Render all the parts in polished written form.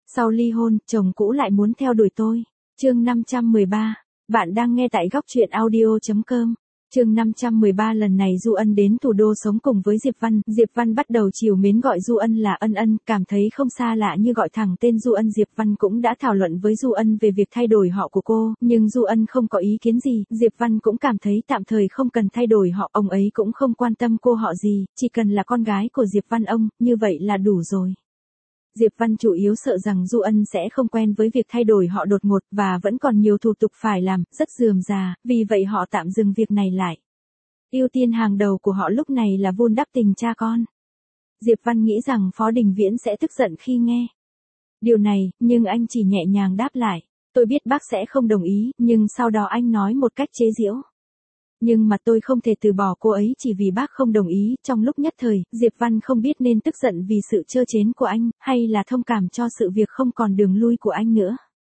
Sau ly hôn, chồng cũ lại muốn theo đuổi tôi. Chương 513. Bạn đang nghe tại góc truyện audio.com. Chương 513. Lần này Du Ân đến thủ đô sống cùng với Diệp Văn. Diệp Văn bắt đầu trìu mến gọi Du Ân là Ân Ân, cảm thấy không xa lạ như gọi thẳng tên Du Ân. Diệp Văn cũng đã thảo luận với Du Ân về việc thay đổi họ của cô, nhưng Du Ân không có ý kiến gì. Diệp Văn cũng cảm thấy tạm thời không cần thay đổi họ, ông ấy cũng không quan tâm cô họ gì, chỉ cần là con gái của Diệp Văn ông, như vậy là đủ rồi. Diệp Văn chủ yếu sợ rằng Du Ân sẽ không quen với việc thay đổi họ đột ngột và vẫn còn nhiều thủ tục phải làm, rất rườm rà, vì vậy họ tạm dừng việc này lại. Ưu tiên hàng đầu của họ lúc này là vun đắp tình cha con. Diệp Văn nghĩ rằng Phó Đình Viễn sẽ tức giận khi nghe điều này, nhưng anh chỉ nhẹ nhàng đáp lại. Tôi biết bác sẽ không đồng ý, nhưng sau đó anh nói một cách chế giễu. Nhưng mà tôi không thể từ bỏ cô ấy chỉ vì bác không đồng ý. Trong lúc nhất thời, Diệp Văn không biết nên tức giận vì sự trơ trến của anh, hay là thông cảm cho sự việc không còn đường lui của anh nữa.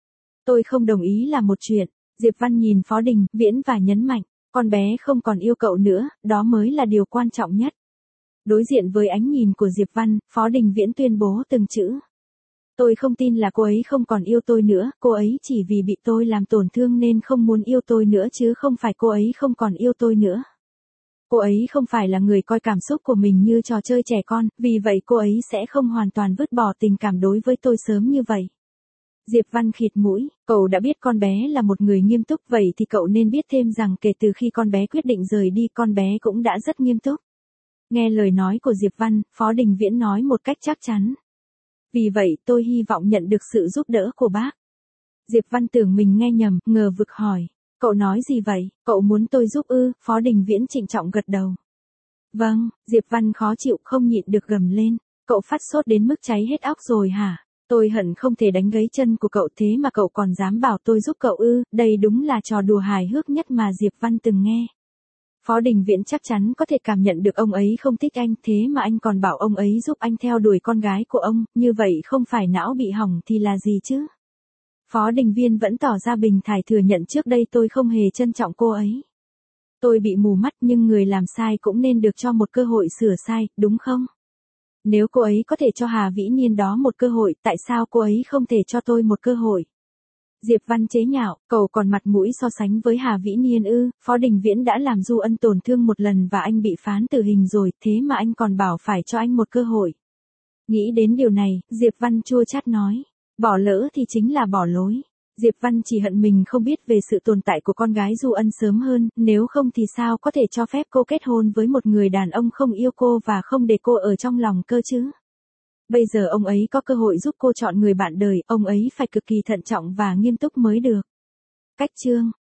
Tôi không đồng ý là một chuyện. Diệp Văn nhìn Phó Đình Viễn và nhấn mạnh, con bé không còn yêu cậu nữa, đó mới là điều quan trọng nhất. Đối diện với ánh nhìn của Diệp Văn, Phó Đình Viễn tuyên bố từng chữ. Tôi không tin là cô ấy không còn yêu tôi nữa, cô ấy chỉ vì bị tôi làm tổn thương nên không muốn yêu tôi nữa chứ không phải cô ấy không còn yêu tôi nữa. Cô ấy không phải là người coi cảm xúc của mình như trò chơi trẻ con, vì vậy cô ấy sẽ không hoàn toàn vứt bỏ tình cảm đối với tôi sớm như vậy. Diệp Văn khịt mũi, cậu đã biết con bé là một người nghiêm túc, vậy thì cậu nên biết thêm rằng kể từ khi con bé quyết định rời đi, con bé cũng đã rất nghiêm túc. Nghe lời nói của Diệp Văn, Phó Đình Viễn nói một cách chắc chắn. Vì vậy tôi hy vọng nhận được sự giúp đỡ của bác. Diệp Văn tưởng mình nghe nhầm, ngờ vực hỏi. Cậu nói gì vậy, cậu muốn tôi giúp ư? Phó Đình Viễn trịnh trọng gật đầu. Vâng, Diệp Văn khó chịu không nhịn được gầm lên. Cậu phát sốt đến mức cháy hết óc rồi hả? Tôi hận không thể đánh gãy chân của cậu thế mà cậu còn dám bảo tôi giúp cậu ư? Đây đúng là trò đùa hài hước nhất mà Diệp Văn từng nghe. Phó Đình Viễn chắc chắn có thể cảm nhận được ông ấy không thích anh, thế mà anh còn bảo ông ấy giúp anh theo đuổi con gái của ông, như vậy không phải não bị hỏng thì là gì chứ? Phó Đình Viễn vẫn tỏ ra bình thản thừa nhận trước đây tôi không hề trân trọng cô ấy. Tôi bị mù mắt nhưng người làm sai cũng nên được cho một cơ hội sửa sai, đúng không? Nếu cô ấy có thể cho Hà Vĩ Niên đó một cơ hội, tại sao cô ấy không thể cho tôi một cơ hội? Diệp Văn chế nhạo, cậu còn mặt mũi so sánh với Hà Vĩ Niên ư? Phó Đình Viễn đã làm Du Ân tổn thương một lần và anh bị phán tử hình rồi, thế mà anh còn bảo phải cho anh một cơ hội. Nghĩ đến điều này, Diệp Văn chua chát nói, bỏ lỡ thì chính là bỏ lối. Diệp Văn chỉ hận mình không biết về sự tồn tại của con gái Du Ân sớm hơn, nếu không thì sao có thể cho phép cô kết hôn với một người đàn ông không yêu cô và không để cô ở trong lòng cơ chứ? Bây giờ ông ấy có cơ hội giúp cô chọn người bạn đời, ông ấy phải cực kỳ thận trọng và nghiêm túc mới được. Cách chương